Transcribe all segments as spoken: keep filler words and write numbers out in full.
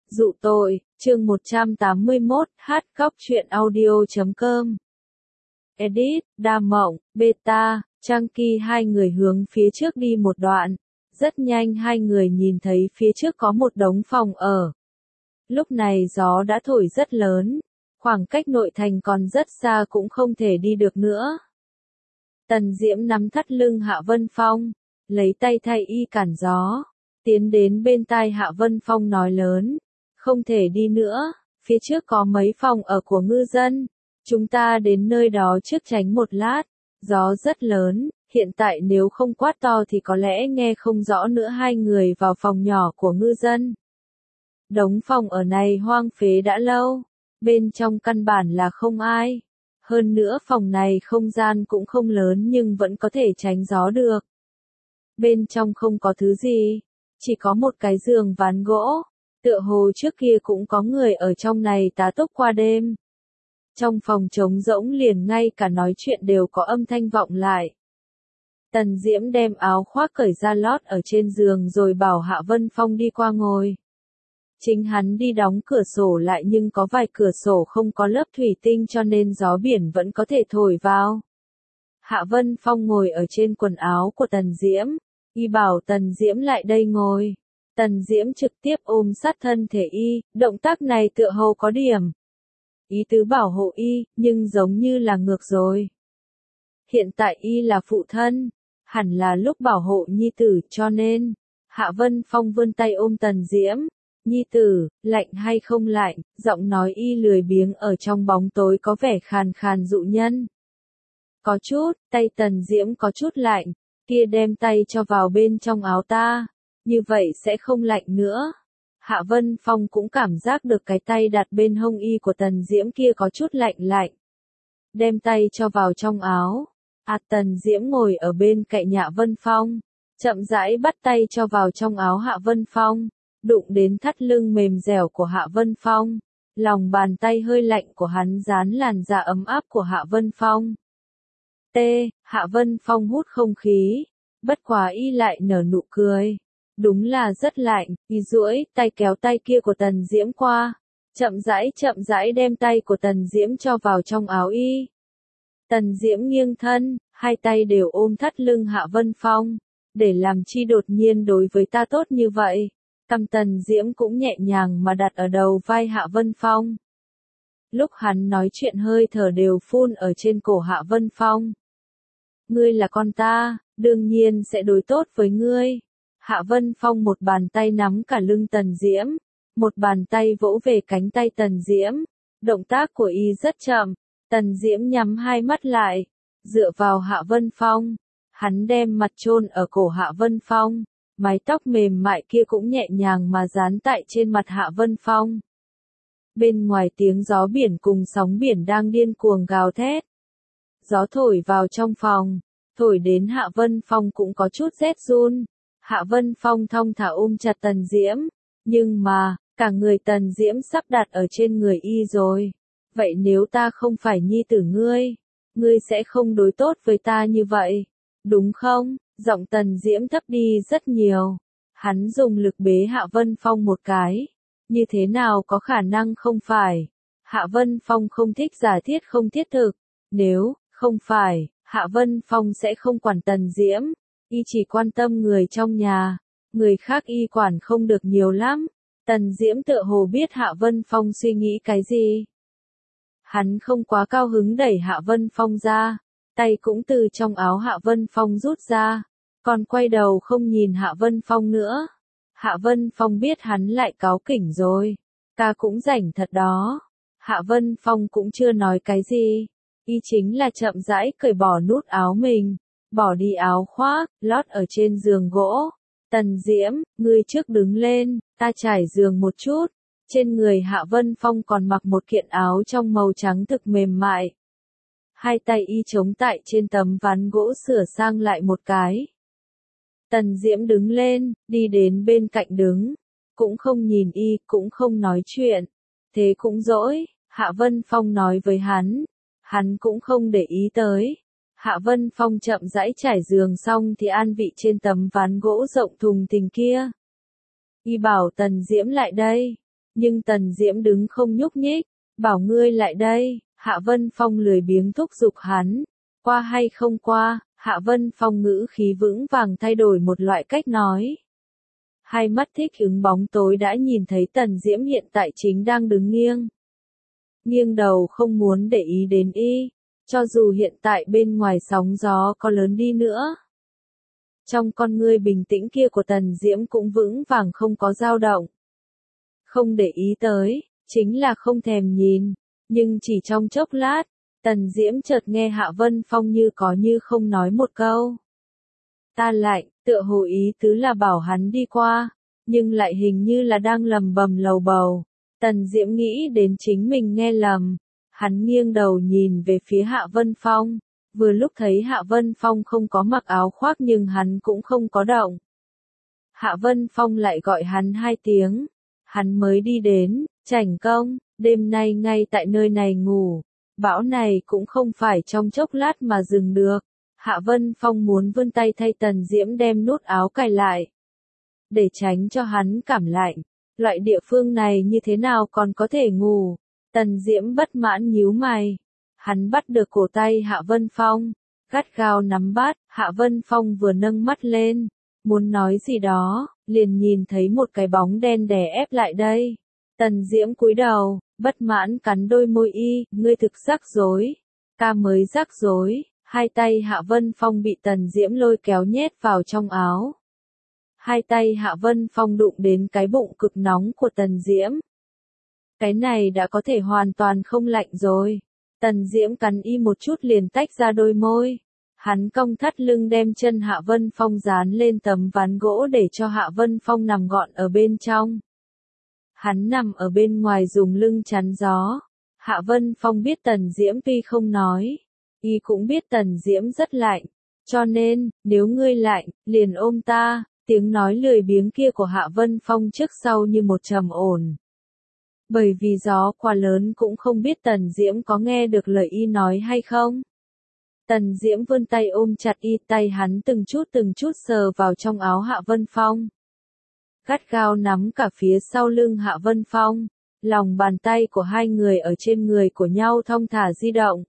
Dụ tội, chương một trăm tám mươi mốt, hát khóc truyện audio.com. Edit, Đa Mộng, Beta, Trang Kỳ hai người hướng phía trước đi một đoạn. Rất nhanh hai người nhìn thấy phía trước có một đống phòng ở. Lúc này gió đã thổi rất lớn, khoảng cách nội thành còn rất xa cũng không thể đi được nữa. Tần Diễm nắm thắt lưng Hạ Vân Phong, lấy tay thay y cản gió, tiến đến bên tai Hạ Vân Phong nói lớn, không thể đi nữa, phía trước có mấy phòng ở của ngư dân, chúng ta đến nơi đó trước tránh một lát, gió rất lớn, hiện tại nếu không quát to thì có lẽ nghe không rõ nữa. Hai người vào phòng nhỏ của ngư dân. Đống phòng ở này hoang phế đã lâu, bên trong căn bản là không ai. Hơn nữa phòng này không gian cũng không lớn nhưng vẫn có thể tránh gió được. Bên trong không có thứ gì, chỉ có một cái giường ván gỗ, tựa hồ trước kia cũng có người ở trong này tá túc qua đêm. Trong phòng trống rỗng liền ngay cả nói chuyện đều có âm thanh vọng lại. Tần Diễm đem áo khoác cởi ra lót ở trên giường rồi bảo Hạ Vân Phong đi qua ngồi. Chính hắn đi đóng cửa sổ lại nhưng có vài cửa sổ không có lớp thủy tinh cho nên gió biển vẫn có thể thổi vào. Hạ Vân Phong ngồi ở trên quần áo của Tần Diễm, y bảo Tần Diễm lại đây ngồi. Tần Diễm trực tiếp ôm sát thân thể y, động tác này tựa hồ có điểm. Ý tứ bảo hộ y, nhưng giống như là ngược rồi. Hiện tại y là phụ thân, hẳn là lúc bảo hộ nhi tử cho nên. Hạ Vân Phong vươn tay ôm Tần Diễm. Nhi tử, lạnh hay không lạnh, giọng nói y lười biếng ở trong bóng tối có vẻ khàn khàn dụ nhân. Có chút, tay Tần Diễm có chút lạnh, kia đem tay cho vào bên trong áo ta, như vậy sẽ không lạnh nữa. Hạ Vân Phong cũng cảm giác được cái tay đặt bên hông y của Tần Diễm kia có chút lạnh lạnh. Đem tay cho vào trong áo. À, Tần Diễm ngồi ở bên cạnh Hạ Vân Phong, chậm rãi bắt tay cho vào trong áo Hạ Vân Phong, đụng đến thắt lưng mềm dẻo của Hạ Vân Phong. Lòng bàn tay hơi lạnh của hắn dán làn da ấm áp của Hạ Vân Phong. T. Hạ Vân Phong hút không khí, bất quá y lại nở nụ cười. Đúng là rất lạnh, y duỗi tay kéo tay kia của Tần Diễm qua, chậm rãi chậm rãi đem tay của Tần Diễm cho vào trong áo y. Tần Diễm nghiêng thân, hai tay đều ôm thắt lưng Hạ Vân Phong, để làm chi đột nhiên đối với ta tốt như vậy. Cằm Tần Diễm cũng nhẹ nhàng mà đặt ở đầu vai Hạ Vân Phong. Lúc hắn nói chuyện hơi thở đều phun ở trên cổ Hạ Vân Phong. Ngươi là con ta, đương nhiên sẽ đối tốt với ngươi. Hạ Vân Phong một bàn tay nắm cả lưng Tần Diễm, một bàn tay vỗ về cánh tay Tần Diễm. Động tác của y rất chậm, Tần Diễm nhắm hai mắt lại, dựa vào Hạ Vân Phong. Hắn đem mặt chôn ở cổ Hạ Vân Phong, mái tóc mềm mại kia cũng nhẹ nhàng mà dán tại trên mặt Hạ Vân Phong. Bên ngoài tiếng gió biển cùng sóng biển đang điên cuồng gào thét. Gió thổi vào trong phòng, thổi đến Hạ Vân Phong cũng có chút rét run. Hạ Vân Phong thong thả ôm chặt Tần Diễm, nhưng mà, cả người Tần Diễm sắp đặt ở trên người y rồi. Vậy nếu ta không phải nhi tử ngươi, ngươi sẽ không đối tốt với ta như vậy, đúng không? Giọng Tần Diễm thấp đi rất nhiều. Hắn dùng lực bế Hạ Vân Phong một cái. Như thế nào có khả năng không phải? Hạ Vân Phong không thích giả thiết không thiết thực. Nếu không phải, Hạ Vân Phong sẽ không quản Tần Diễm. Y chỉ quan tâm người trong nhà. Người khác y quản không được nhiều lắm. Tần Diễm tựa hồ biết Hạ Vân Phong suy nghĩ cái gì. Hắn không quá cao hứng đẩy Hạ Vân Phong ra. Tay cũng từ trong áo Hạ Vân Phong rút ra. Còn quay đầu không nhìn Hạ Vân Phong nữa. Hạ Vân Phong biết hắn lại cáu kỉnh rồi. Ca cũng rảnh thật đó. Hạ Vân Phong cũng chưa nói cái gì. Y chính là chậm rãi cởi bỏ nút áo mình. Bỏ đi áo khoác, lót ở trên giường gỗ. Tần Diễm, ngươi trước đứng lên, ta trải giường một chút. Trên người Hạ Vân Phong còn mặc một kiện áo trong màu trắng thực mềm mại. Hai tay y chống tại trên tấm ván gỗ sửa sang lại một cái. Tần Diễm đứng lên, đi đến bên cạnh đứng. Cũng không nhìn y, cũng không nói chuyện. Thế cũng dỗi, Hạ Vân Phong nói với hắn. Hắn cũng không để ý tới. Hạ Vân Phong chậm rãi trải giường xong thì an vị trên tấm ván gỗ rộng thùng thình kia. Y bảo Tần Diễm lại đây. nhưng Tần Diễm đứng không nhúc nhích, bảo ngươi lại đây, Hạ Vân Phong lười biếng thúc giục hắn, qua hay không qua, Hạ Vân Phong ngữ khí vững vàng thay đổi một loại cách nói. Hai mắt thích ứng bóng tối đã nhìn thấy Tần Diễm hiện tại chính đang đứng nghiêng. Nghiêng đầu không muốn để ý đến y, cho dù hiện tại bên ngoài sóng gió có lớn đi nữa. Trong con ngươi bình tĩnh kia của Tần Diễm cũng vững vàng không có dao động. Không để ý tới, chính là không thèm nhìn, nhưng chỉ trong chốc lát, Tần Diễm chợt nghe Hạ Vân Phong như có như không nói một câu. Ta lạnh, tựa hồ ý tứ là bảo hắn đi qua, nhưng lại hình như là đang lầm bầm lầu bầu. Tần Diễm nghĩ đến chính mình nghe lầm, hắn nghiêng đầu nhìn về phía Hạ Vân Phong, vừa lúc thấy Hạ Vân Phong không có mặc áo khoác nhưng hắn cũng không có động. Hạ Vân Phong lại gọi hắn hai tiếng, hắn mới đi đến, Chảnh Công, đêm nay ngay tại nơi này ngủ, bão này cũng không phải trong chốc lát mà dừng được. Hạ Vân Phong muốn vươn tay thay Tần Diễm đem nút áo cài lại, để tránh cho hắn cảm lạnh. Loại địa phương này như thế nào còn có thể ngủ? Tần Diễm bất mãn nhíu mày. Hắn bắt được cổ tay Hạ Vân Phong, gắt gao nắm bắt. Hạ Vân Phong vừa nâng mắt lên, muốn nói gì đó, liền nhìn thấy một cái bóng đen đè ép lại đây. Tần Diễm cúi đầu, bất mãn cắn đôi môi y, ngươi thực rắc rối. Ta mới rắc rối. Hai tay Hạ Vân Phong bị Tần Diễm lôi kéo nhét vào trong áo. Hai tay Hạ Vân Phong đụng đến cái bụng cực nóng của Tần Diễm. Cái này đã có thể hoàn toàn không lạnh rồi. Tần Diễm cắn y một chút liền tách ra đôi môi. Hắn cong thắt lưng đem chân Hạ Vân Phong dán lên tấm ván gỗ để cho Hạ Vân Phong nằm gọn ở bên trong. Hắn nằm ở bên ngoài dùng lưng chắn gió. Hạ Vân Phong biết Tần Diễm tuy không nói, y cũng biết Tần Diễm rất lạnh, cho nên, nếu ngươi lạnh, liền ôm ta. Tiếng nói lười biếng kia của Hạ Vân Phong trước sau như một trầm ổn. Bởi vì gió quá lớn cũng không biết Tần Diễm có nghe được lời y nói hay không. Tần Diễm vươn tay ôm chặt y, tay hắn từng chút từng chút sờ vào trong áo Hạ Vân Phong. Gắt gao nắm cả phía sau lưng Hạ Vân Phong, lòng bàn tay của hai người ở trên người của nhau thong thả di động.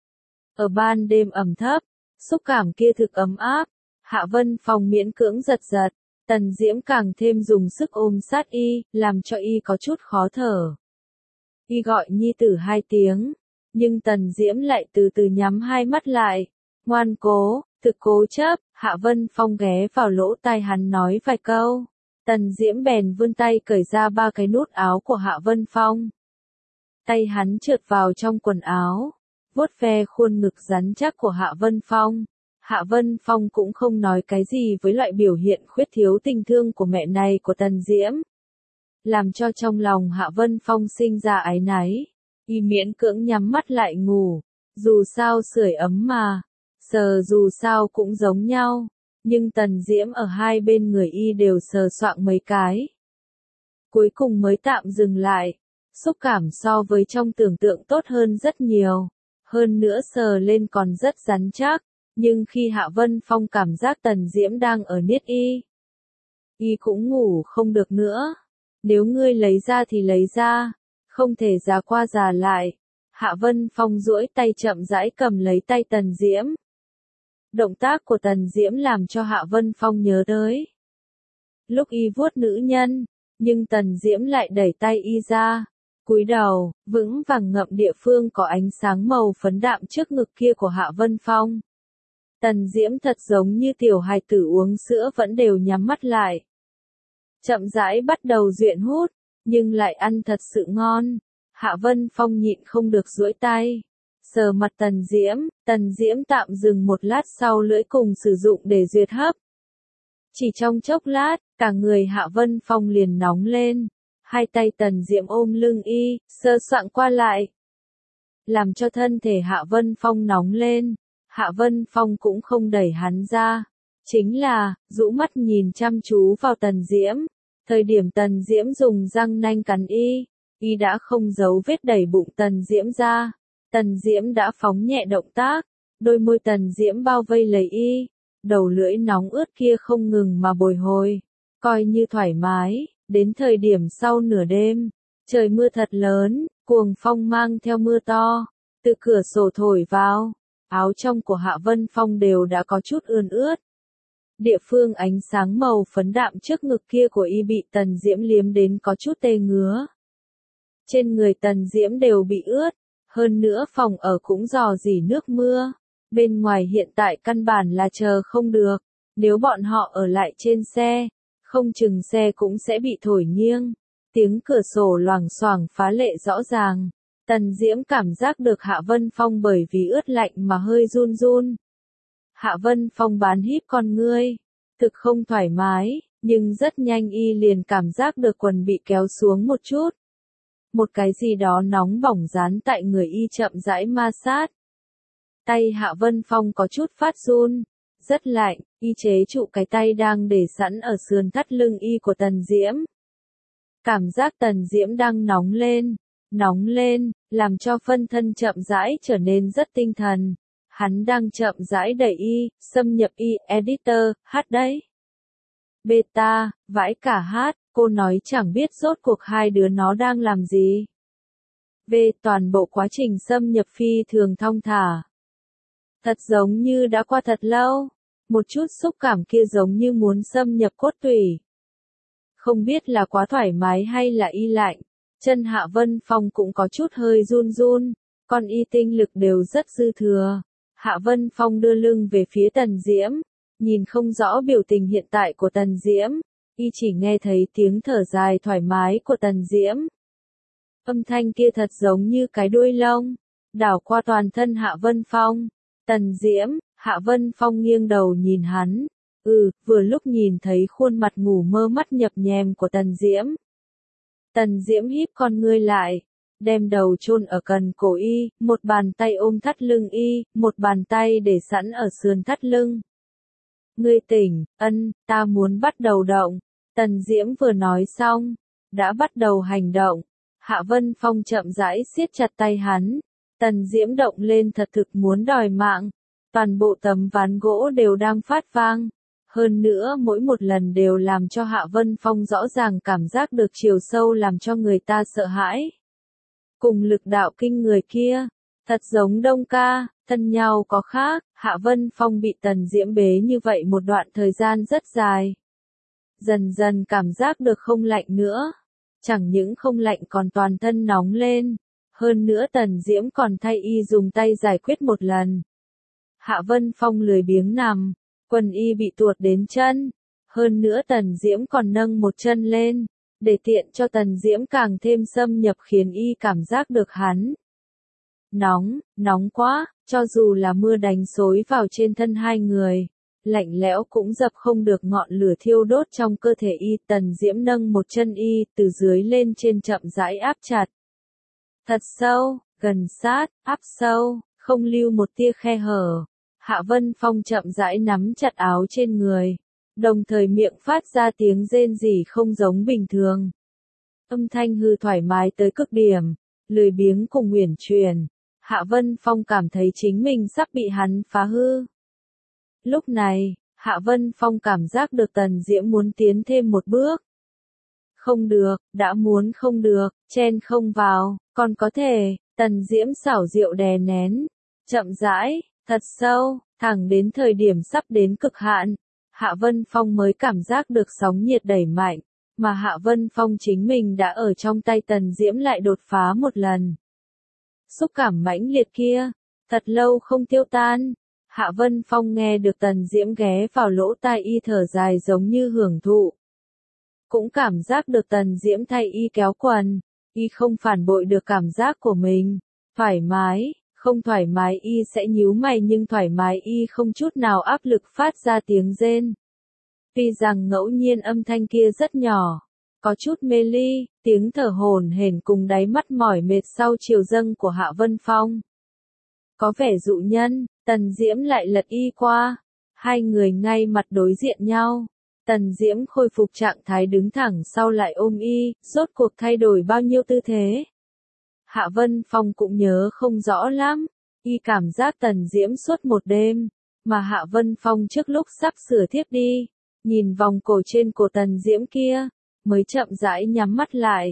Ở ban đêm ẩm thấp, xúc cảm kia thực ấm áp. Hạ Vân Phong miễn cưỡng giật giật, Tần Diễm càng thêm dùng sức ôm sát y, làm cho y có chút khó thở. Y gọi nhi tử hai tiếng, nhưng Tần Diễm lại từ từ nhắm hai mắt lại, ngoan cố, thực cố chấp. Hạ Vân Phong ghé vào lỗ tai hắn nói vài câu, Tần Diễm bèn vươn tay cởi ra ba cái nút áo của Hạ Vân Phong. Tay hắn trượt vào trong quần áo, vuốt ve khuôn ngực rắn chắc của Hạ Vân Phong. Hạ Vân Phong cũng không nói cái gì với loại biểu hiện khuyết thiếu tình thương của mẹ này của Tần Diễm. Làm cho trong lòng Hạ Vân Phong sinh ra áy náy, y miễn cưỡng nhắm mắt lại ngủ, dù sao sưởi ấm mà, sờ dù sao cũng giống nhau, nhưng Tần Diễm ở hai bên người y đều sờ soạng mấy cái. Cuối cùng mới tạm dừng lại, xúc cảm so với trong tưởng tượng tốt hơn rất nhiều, hơn nữa sờ lên còn rất rắn chắc. Nhưng khi Hạ Vân Phong cảm giác Tần Diễm đang ở niết y, y cũng ngủ không được nữa. Nếu ngươi lấy ra thì lấy ra, không thể già qua già lại. Hạ Vân Phong duỗi tay chậm rãi cầm lấy tay Tần Diễm. Động tác của Tần Diễm làm cho Hạ Vân Phong nhớ tới lúc y vuốt nữ nhân, nhưng Tần Diễm lại đẩy tay y ra, cúi đầu, vững vàng ngậm địa phương có ánh sáng màu phấn đạm trước ngực kia của Hạ Vân Phong. Tần Diễm thật giống như tiểu hài tử uống sữa vẫn đều nhắm mắt lại. Chậm rãi bắt đầu duyện hút, nhưng lại ăn thật sự ngon. Hạ Vân Phong nhịn không được duỗi tay, sờ mặt Tần Diễm. Tần Diễm tạm dừng một lát sau lưỡi cùng sử dụng để duyệt hấp. Chỉ trong chốc lát, cả người Hạ Vân Phong liền nóng lên. Hai tay Tần Diễm ôm lưng y, sơ soạng qua lại, làm cho thân thể Hạ Vân Phong nóng lên. Hạ Vân Phong cũng không đẩy hắn ra, chính là, rũ mắt nhìn chăm chú vào Tần Diễm. Thời điểm Tần Diễm dùng răng nanh cắn y, y đã không giấu vết đẩy bụng Tần Diễm ra. Tần Diễm đã phóng nhẹ động tác, đôi môi Tần Diễm bao vây lấy y, đầu lưỡi nóng ướt kia không ngừng mà bồi hồi, coi như thoải mái. Đến thời điểm sau nửa đêm, Trời mưa thật lớn, cuồng phong mang theo mưa to, từ cửa sổ thổi vào, áo trong của Hạ Vân Phong đều đã có chút ươn ướt. Địa phương ánh sáng màu phấn đạm trước ngực kia của y bị Tần Diễm liếm đến có chút tê ngứa. Trên người Tần Diễm đều bị ướt, hơn nữa phòng ở cũng rò rỉ nước mưa. Bên ngoài hiện tại căn bản là chờ không được, nếu bọn họ ở lại trên xe, không chừng xe cũng sẽ bị thổi nghiêng. Tiếng cửa sổ loảng xoảng phá lệ rõ ràng, Tần Diễm cảm giác được Hạ Vân Phong bởi vì ướt lạnh mà hơi run run. Hạ Vân Phong bán híp con ngươi, thực không thoải mái, nhưng rất nhanh y liền cảm giác được quần bị kéo xuống một chút. Một cái gì đó nóng bỏng dán tại người y chậm rãi ma sát. Tay Hạ Vân Phong có chút phát run, rất lạnh, y chế trụ cái tay đang để sẵn ở sườn thắt lưng y của Tần Diễm. Cảm giác Tần Diễm đang nóng lên, nóng lên, làm cho phân thân chậm rãi trở nên rất tinh thần. Hắn đang chậm rãi đẩy y, xâm nhập y, editor, hát đấy. Beta, vãi cả hát, cô nói chẳng biết rốt cuộc hai đứa nó đang làm gì. V, toàn bộ quá trình xâm nhập phi thường thong thả. Thật giống như đã qua thật lâu, một chút xúc cảm kia giống như muốn xâm nhập cốt tủy. Không biết là quá thoải mái hay là y lạnh, chân Hạ Vân Phong cũng có chút hơi run run, còn y tinh lực đều rất dư thừa. Hạ Vân Phong đưa lưng về phía Tần Diễm, nhìn không rõ biểu tình hiện tại của Tần Diễm, y chỉ nghe thấy tiếng thở dài thoải mái của Tần Diễm. Âm thanh kia thật giống như cái đuôi lông, đảo qua toàn thân Hạ Vân Phong. Tần Diễm, Hạ Vân Phong nghiêng đầu nhìn hắn, ừ, vừa lúc nhìn thấy khuôn mặt ngủ mơ mắt nhập nhèm của Tần Diễm. Tần Diễm híp con ngươi lại, đem đầu chôn ở cần cổ y, một bàn tay ôm thắt lưng y, một bàn tay để sẵn ở sườn thắt lưng. Ngươi tỉnh, ân, ta muốn bắt đầu động. Tần Diễm vừa nói xong, đã bắt đầu hành động. Hạ Vân Phong chậm rãi siết chặt tay hắn. Tần Diễm động lên thật thực muốn đòi mạng. Toàn bộ tấm ván gỗ đều đang phát vang. Hơn nữa mỗi một lần đều làm cho Hạ Vân Phong rõ ràng cảm giác được chiều sâu làm cho người ta sợ hãi. Cùng lực đạo kinh người kia, thật giống Đông Ca, thân nhau có khác, Hạ Vân Phong bị Tần Diễm bế như vậy một đoạn thời gian rất dài. Dần dần cảm giác được không lạnh nữa, chẳng những không lạnh còn toàn thân nóng lên, hơn nữa Tần Diễm còn thay y dùng tay giải quyết một lần. Hạ Vân Phong lười biếng nằm, quần y bị tuột đến chân, hơn nữa Tần Diễm còn nâng một chân lên, để tiện cho Tần Diễm càng thêm xâm nhập khiến y cảm giác được hắn. Nóng, nóng quá, cho dù là mưa đánh xối vào trên thân hai người, lạnh lẽo cũng dập không được ngọn lửa thiêu đốt trong cơ thể y. Tần Diễm nâng một chân y, từ dưới lên trên chậm rãi áp chặt. Thật sâu, gần sát, áp sâu, không lưu một tia khe hở. Hạ Vân Phong chậm rãi nắm chặt áo trên người, đồng thời miệng phát ra tiếng rên rỉ không giống bình thường. Âm thanh hư thoải mái tới cực điểm, lười biếng cùng uyển chuyển. Hạ Vân Phong cảm thấy chính mình sắp bị hắn phá hư. Lúc này, Hạ Vân Phong cảm giác được Tần Diễm muốn tiến thêm một bước. Không được, đã muốn không được, chen không vào, còn có thể, Tần Diễm xảo diệu đè nén, chậm rãi, thật sâu, thẳng đến thời điểm sắp đến cực hạn. Hạ Vân Phong mới cảm giác được sóng nhiệt đẩy mạnh, mà Hạ Vân Phong chính mình đã ở trong tay Tần Diễm lại đột phá một lần. Xúc cảm mãnh liệt kia, thật lâu không tiêu tan. Hạ Vân Phong nghe được Tần Diễm ghé vào lỗ tai y thở dài giống như hưởng thụ. Cũng cảm giác được Tần Diễm thay y kéo quần, y không phản bội được cảm giác của mình. Thoải mái, không thoải mái y sẽ nhíu mày nhưng thoải mái y không chút nào áp lực phát ra tiếng rên. Tuy rằng ngẫu nhiên âm thanh kia rất nhỏ, có chút mê ly, tiếng thở hổn hển cùng đáy mắt mỏi mệt sau chiều dâng của Hạ Vân Phong. Có vẻ dụ nhân, Tần Diễm lại lật y qua, hai người ngay mặt đối diện nhau. Tần Diễm khôi phục trạng thái đứng thẳng sau lại ôm y, rốt cuộc thay đổi bao nhiêu tư thế. Hạ Vân Phong cũng nhớ không rõ lắm, y cảm giác Tần Diễm suốt một đêm, mà Hạ Vân Phong trước lúc sắp sửa thiếp đi, nhìn vòng cổ trên cổ Tần Diễm kia, mới chậm rãi nhắm mắt lại,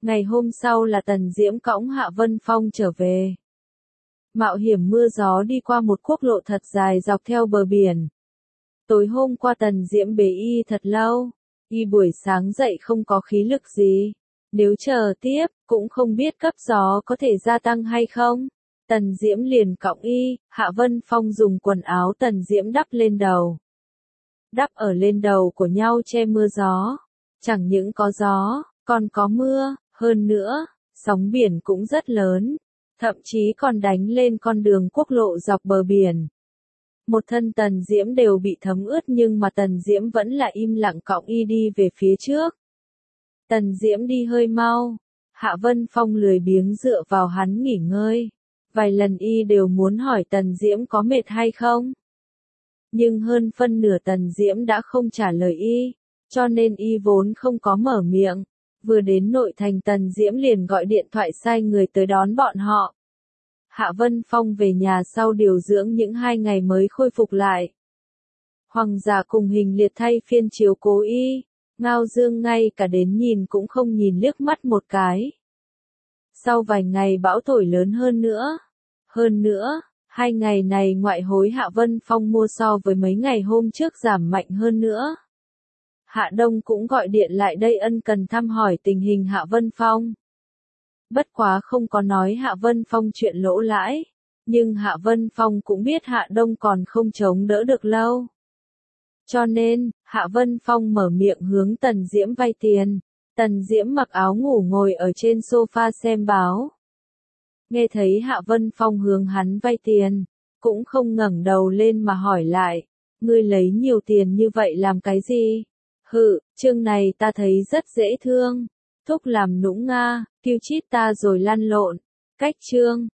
Ngày hôm sau là Tần Diễm cõng Hạ Vân Phong trở về. Mạo hiểm mưa gió đi qua một quốc lộ thật dài dọc theo bờ biển. Tối hôm qua Tần Diễm bế y thật lâu, y buổi sáng dậy không có khí lực gì. Nếu chờ tiếp, cũng không biết cấp gió có thể gia tăng hay không. Tần Diễm liền cõng y, Hạ Vân Phong dùng quần áo Tần Diễm đắp lên đầu. Đắp ở lên đầu của nhau che mưa gió. Chẳng những có gió, còn có mưa, hơn nữa, sóng biển cũng rất lớn. Thậm chí còn đánh lên con đường quốc lộ dọc bờ biển. Một thân Tần Diễm đều bị thấm ướt nhưng mà Tần Diễm vẫn là im lặng cõng y đi về phía trước. Tần Diễm đi hơi mau, Hạ Vân Phong lười biếng dựa vào hắn nghỉ ngơi. Vài lần y đều muốn hỏi Tần Diễm có mệt hay không. Nhưng hơn phân nửa Tần Diễm đã không trả lời y, cho nên y vốn không có mở miệng. Vừa đến nội thành Tần Diễm liền gọi điện thoại sai người tới đón bọn họ. Hạ Vân Phong về nhà sau điều dưỡng những hai ngày mới khôi phục lại. Hoàng giả cùng Hình Liệt thay phiên chiếu cố y, Ngao Dương ngay cả đến nhìn cũng không nhìn liếc mắt một cái. Sau vài ngày bão thổi lớn hơn nữa. Hơn nữa, hai ngày này ngoại hối Hạ Vân Phong mua so với mấy ngày hôm trước giảm mạnh hơn nữa. Hạ Đông cũng gọi điện lại đây ân cần thăm hỏi tình hình Hạ Vân Phong. Bất quá không có nói Hạ Vân Phong chuyện lỗ lãi, nhưng Hạ Vân Phong cũng biết Hạ Đông còn không chống đỡ được lâu. Cho nên, Hạ Vân Phong mở miệng hướng Tần Diễm vay tiền. Tần Diễm mặc áo ngủ ngồi ở trên sofa xem báo. Nghe thấy Hạ Vân Phong hướng hắn vay tiền, cũng không ngẩng đầu lên mà hỏi lại, ngươi lấy nhiều tiền như vậy làm cái gì? Hự, chương này ta thấy rất dễ thương. Thúc làm nũng nga, kêu chít ta rồi lăn lộn. Cách chương.